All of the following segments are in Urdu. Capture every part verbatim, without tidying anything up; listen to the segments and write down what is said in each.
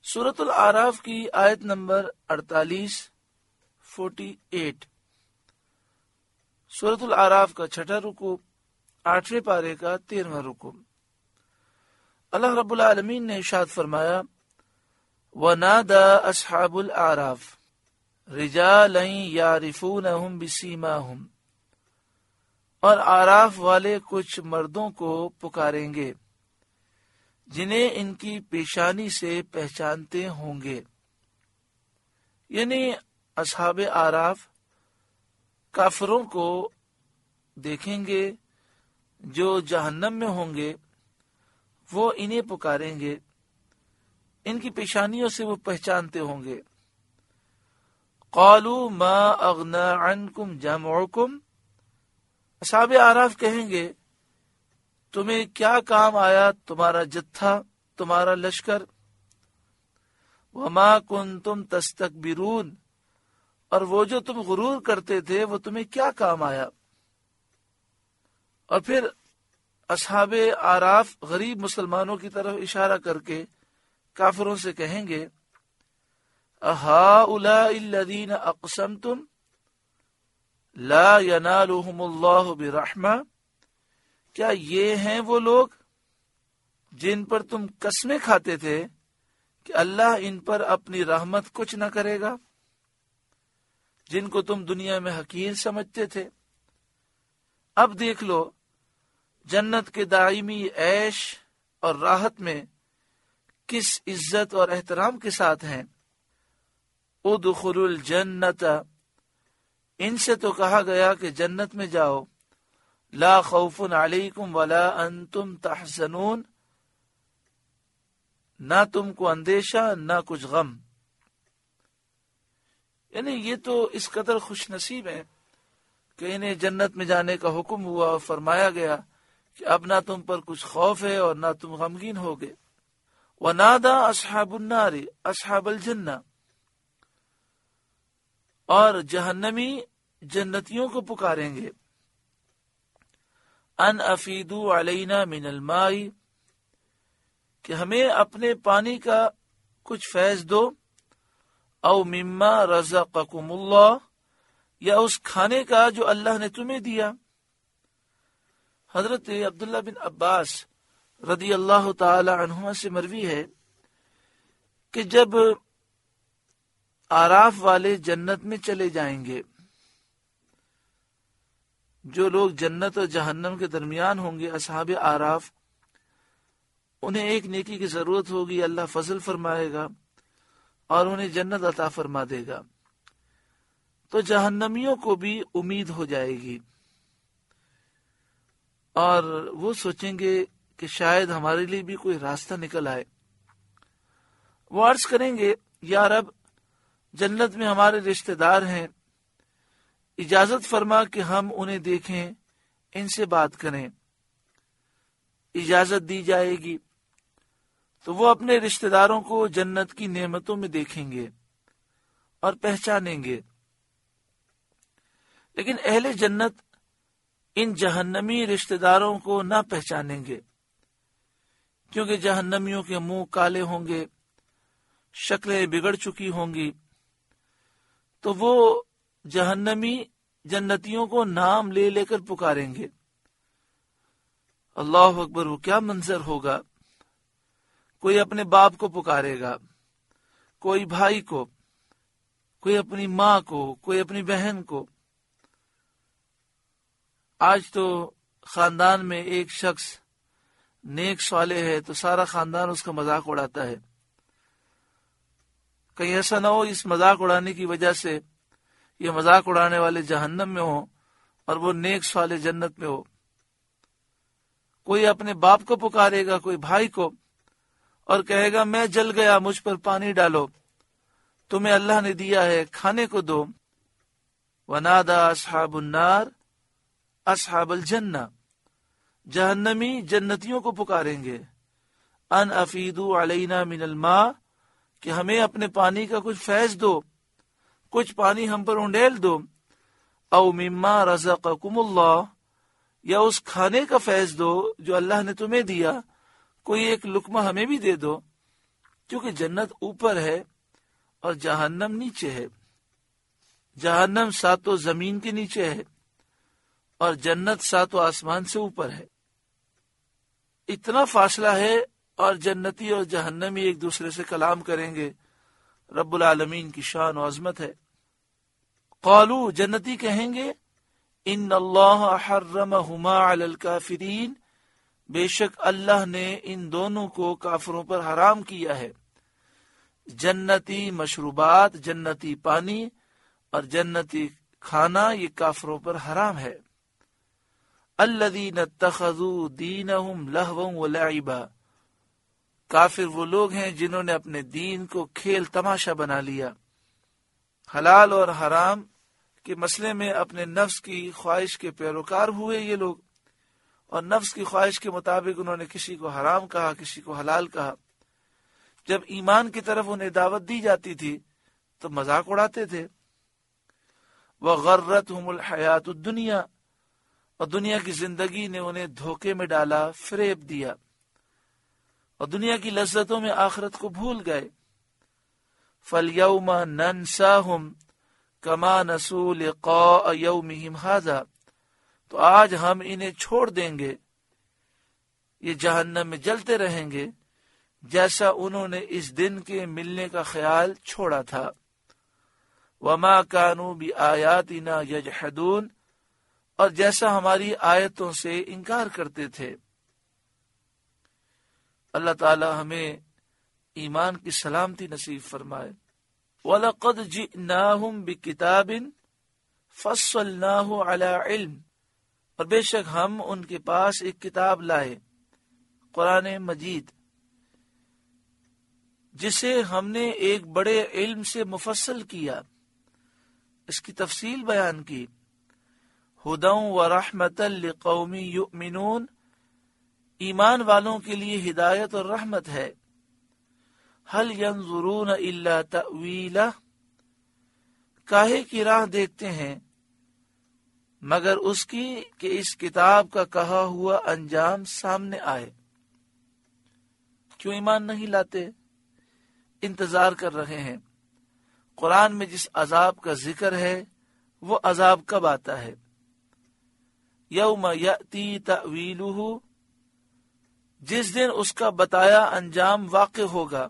سورۃ الاعراف کی آیت نمبر اڑتالیس فورٹی ایٹ سورۃ الاعراف کا چھٹا رکوع، آٹھویں پارے کا تیرہواں رکوع۔ اللہ رب العالمین نے ارشاد فرمایا وَنَادَى أَصْحَابُ الْأَعْرَافِ رِجَالًا يَعْرِفُونَهُمْ بِسِيمَاهُمْ، اور اعراف والے کچھ مردوں کو پکاریں گے جنہیں ان کی پیشانی سے پہچانتے ہوں گے۔ یعنی اصحاب اعراف کافروں کو دیکھیں گے جو جہنم میں ہوں گے، وہ انہیں پکاریں گے، ان کی پیشانیوں سے وہ پہچانتے ہوں گے۔ قالوا ما اغنى عنكم جمعكم، اصحاب اعراف کہیں گے تمہیں کیا کام آیا تمہارا جتھا، تمہارا لشکر۔ وما کنتم تستکبرون، اور وہ جو تم غرور کرتے تھے وہ تمہیں کیا کام آیا۔ اور پھر اصحاب اعراف غریب مسلمانوں کی طرف اشارہ کر کے کافروں سے کہیں گے اہؤلاء الذین اقسمتم لا ینالهم اللہ برحمہ، کیا یہ ہیں وہ لوگ جن پر تم قسمیں کھاتے تھے کہ اللہ ان پر اپنی رحمت کچھ نہ کرے گا، جن کو تم دنیا میں حقیر سمجھتے تھے۔ اب دیکھ لو جنت کے دائمی عیش اور راحت میں کس عزت اور احترام کے ساتھ ہیں۔ ادخلوا الجنت، ان سے تو کہا گیا کہ جنت میں جاؤ، لا خوف علیکم ولا انتم تحزنون، نہ تم کو اندیشہ نہ کچھ غم۔ یعنی یہ تو اس قدر خوش نصیب ہیں کہ انہیں جنت میں جانے کا حکم ہوا اور فرمایا گیا کہ اب نہ تم پر کچھ خوف ہے اور نہ تم غمگین ہوگے۔ وَنَادَى أَصْحَابُ النَّارِ أَصْحَابَ الْجَنَّةِ، اور جہنمی جنتیوں کو پکاریں گے ان افیدوا علینا من الماء، کہ ہمیں اپنے پانی کا کچھ فیض دو، او مما رزقکم اللہ، یا اس کھانے کا جو اللہ نے تمہیں دیا۔ حضرت عبداللہ بن عباس رضی اللہ تعالی عنہما سے مروی ہے کہ جب اعراف والے جنت میں چلے جائیں گے، جو لوگ جنت اور جہنم کے درمیان ہوں گے اصحاب اعراف، انہیں ایک نیکی کی ضرورت ہوگی، اللہ فضل فرمائے گا اور انہیں جنت عطا فرما دے گا، تو جہنمیوں کو بھی امید ہو جائے گی اور وہ سوچیں گے کہ شاید ہمارے لیے بھی کوئی راستہ نکل آئے۔ وہ عرض کریں گے یا رب، جنت میں ہمارے رشتہ دار ہیں، اجازت فرما کہ ہم انہیں دیکھیں، ان سے بات کریں۔ اجازت دی جائے گی تو وہ اپنے رشتہ داروں کو جنت کی نعمتوں میں دیکھیں گے اور پہچانیں گے، لیکن اہل جنت ان جہنمی رشتہ داروں کو نہ پہچانیں گے، کیونکہ جہنمیوں کے منہ کالے ہوں گے، شکلیں بگڑ چکی ہوں گی، تو وہ جہنمی جنتیوں کو نام لے لے کر پکاریں گے۔ اللہ اکبر، وہ کیا منظر ہوگا۔ کوئی اپنے باپ کو پکارے گا، کوئی بھائی کو، کوئی اپنی ماں کو، کوئی اپنی بہن کو۔ آج تو خاندان میں ایک شخص نیک صالح ہے تو سارا خاندان اس کا مذاق اڑاتا ہے۔ کہیں ایسا نہ ہو اس مذاق اڑانے کی وجہ سے یہ مذاق اڑانے والے جہنم میں ہوں اور وہ نیک صالح جنت میں ہو۔ کوئی اپنے باپ کو پکارے گا، کوئی بھائی کو، اور کہے گا میں جل گیا، مجھ پر پانی ڈالو، تمہیں اللہ نے دیا ہے، کھانے کو دو۔ وَنَادَى أَصْحَابُ النَّارِ أَصْحَابَ الْجَنَّةِ، جہنمی جنتیوں کو پکاریں گے ان افیدوا علینا من الماء، کہ ہمیں اپنے پانی کا کچھ فیض دو، کچھ پانی ہم پر انڈیل دو، او مما رزقکم اللہ، یا اس کھانے کا فیض دو جو اللہ نے تمہیں دیا، کوئی ایک لقمہ ہمیں بھی دے دو۔ کیونکہ جنت اوپر ہے اور جہنم نیچے ہے. جہنم ساتوں زمین کے نیچے ہے اور جنت ساتوں آسمان سے اوپر ہے. اتنا فاصلہ ہے اور جنتی اور جہنمی ایک دوسرے سے کلام کریں گے. رب العالمین کی شان و عظمت ہے. قالو جنتی کہیں گے ان اللہ حرمہما علی الکافرین، بے شک اللہ نے ان دونوں کو کافروں پر حرام کیا ہے. جنتی مشروبات، جنتی پانی اور جنتی کھانا یہ کافروں پر حرام ہے. الذین اتخذوا دینہم لہوا ولعبا، کافر وہ لوگ ہیں جنہوں نے اپنے دین کو کھیل تماشا بنا لیا. حلال اور حرام کے مسئلے میں اپنے نفس کی خواہش کے پیروکار ہوئے یہ لوگ، اور نفس کی خواہش کے مطابق انہوں نے کسی کو حرام کہا، کسی کو حلال کہا. جب ایمان کی طرف انہیں دعوت دی جاتی تھی تو مذاق اڑاتے تھے. وغرتہم الحیات الدنیا، اور دنیا کی زندگی نے انہیں دھوکے میں ڈالا، فریب دیا، اور دنیا کی لذتوں میں آخرت کو بھول گئے. فَالْيَوْمَ نَنْسَاهُمْ كَمَا نَسُوا لِقَاءَ يَوْمِهِمْ هَذَا، تو آج ہم انہیں چھوڑ دیں گے، یہ جہنم میں جلتے رہیں گے جیسا انہوں نے اس دن کے ملنے کا خیال چھوڑا تھا. وَمَا كَانُوا بِآيَاتِنَا يَجْحَدُونَ، اور جیسا ہماری آیتوں سے انکار کرتے تھے. اللہ تعالی ہمیں ایمان کی سلامتی نصیب فرمائے. وَلَقَدْ جِئْنَاهُمْ بِكِتَابٍ فَصَّلْنَاهُ عَلَى عِلْمٍ، اور بے شک ہم ان کے پاس ایک کتاب لائے، قرآن مجید، جسے ہم نے ایک بڑے علم سے مفصل کیا، اس کی تفصیل بیان کی. ہدی ورحمۃ لقوم یؤمنون، ایمان والوں کے لیے ہدایت اور رحمت ہے. هل ينظرون الا تأویلہ، کاہے کی راہ دیکھتے ہیں مگر اس کی کہ اس کتاب کا کہا ہوا انجام سامنے آئے. کیوں ایمان نہیں لاتے؟ انتظار کر رہے ہیں. قرآن میں جس عذاب کا ذکر ہے وہ عذاب کب آتا ہے؟ یوم یأتی تأویلہ، جس دن اس کا بتایا انجام واقع ہوگا،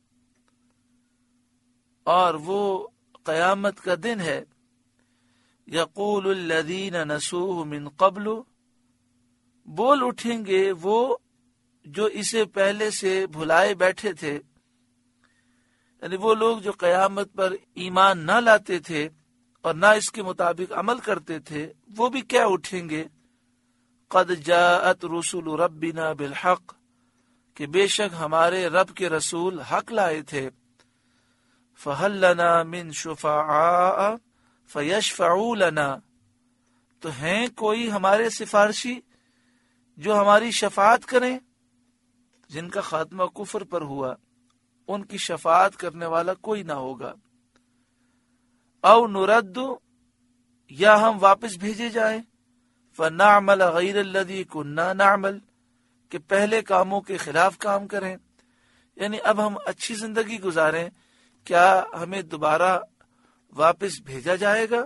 اور وہ قیامت کا دن ہے. یقول الذین نسوہ من قبل، بول اٹھیں گے وہ جو اسے پہلے سے بھلائے بیٹھے تھے، یعنی وہ لوگ جو قیامت پر ایمان نہ لاتے تھے اور نہ اس کے مطابق عمل کرتے تھے، وہ بھی کیا اٹھیں گے؟ قد جاءت رسول ربنا بالحق، کہ بے شک ہمارے رب کے رسول حق لائے تھے. فہل لنا من شفعاء فیشفعوا لنا، تو ہیں کوئی ہمارے سفارشی جو ہماری شفاعت کریں؟ جن کا خاتمہ کفر پر ہوا ان کی شفاعت کرنے والا کوئی نہ ہوگا. او نرد، یا ہم واپس بھیجے جائیں، فنعمل غیر الذی کنا نعمل، کہ پہلے کاموں کے خلاف کام کریں، یعنی اب ہم اچھی زندگی گزاریں، کیا ہمیں دوبارہ واپس بھیجا جائے گا؟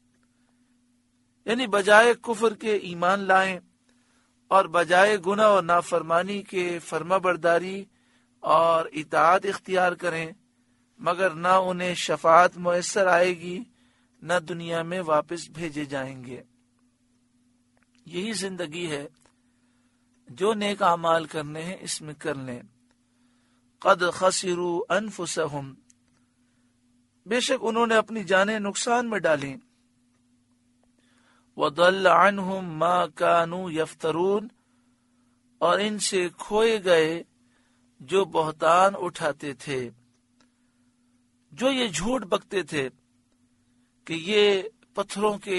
یعنی بجائے کفر کے ایمان لائیں اور بجائے گناہ اور نافرمانی کے فرما برداری اور اطاعت اختیار کریں، مگر نہ انہیں شفاعت میسر آئے گی نہ دنیا میں واپس بھیجے جائیں گے. یہی زندگی ہے، جو نیک اعمال کرنے ہیں اس میں کر لیں. قد خسروا انفسہم، بے شک انہوں نے اپنی جانیں نقصان میں ڈالیں. وضل عنہم ما کانوا یفترون، اور ان سے کھوئے گئے جو بہتان اٹھاتے تھے، جو یہ جھوٹ بکتے تھے کہ یہ پتھروں کے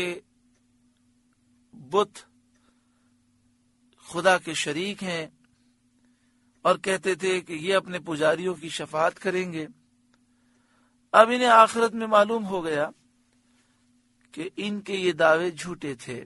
بت خدا کے شریک ہیں، اور کہتے تھے کہ یہ اپنے پجاریوں کی شفاعت کریں گے. اب انہیں آخرت میں معلوم ہو گیا کہ ان کے یہ دعوے جھوٹے تھے.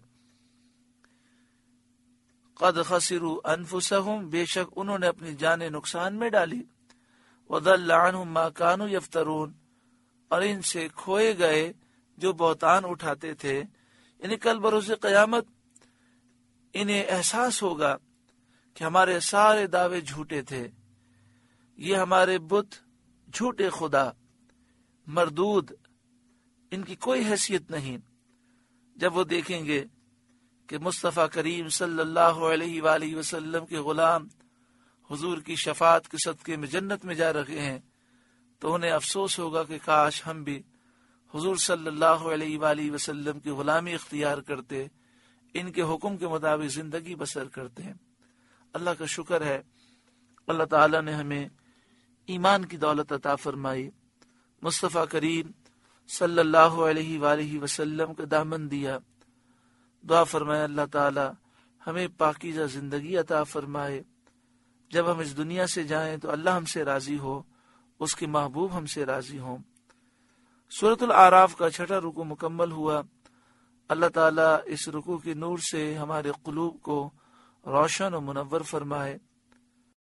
قد خسروا انفسہم، بے شک انہوں نے اپنی جانیں نقصان میں ڈالی. وَضَلَّ عَنْهُمْ مَا كَانُوا يَفْتَرُونَ، اور ان سے کھوئے گئے جو بہتان اٹھاتے تھے، یعنی کل بروز قیامت انہیں احساس ہوگا کہ ہمارے سارے دعوے جھوٹے تھے، یہ ہمارے بت جھوٹے خدا مردود، ان کی کوئی حیثیت نہیں۔ جب وہ دیکھیں گے کہ مصطفیٰ کریم صلی اللہ علیہ وآلہ وسلم کے غلام حضور کی شفاعت کے صدقے میں جنت میں جا رہے ہیں، تو انہیں افسوس ہوگا کہ کاش ہم بھی حضور صلی اللہ علیہ وآلہ وسلم کی غلامی اختیار کرتے، ان کے حکم کے مطابق زندگی بسر کرتے ہیں۔ اللہ کا شکر ہے، اللہ تعالیٰ نے ہمیں ایمان کی دولت عطا فرمائی، مصطفیٰ کریم صلی اللہ علیہ وآلہ وسلم کا دامن دیا۔ دعا فرمائے اللہ تعالی ہمیں پاکیزہ زندگی عطا فرمائے، جب ہم اس دنیا سے جائیں تو اللہ ہم سے راضی ہو، اس کے محبوب ہم سے راضی ہوں۔ سورۃ الاعراف کا چھٹا رکوع مکمل ہوا۔ اللہ تعالیٰ اس رکوع کے نور سے ہمارے قلوب کو روشن و منور فرمائے۔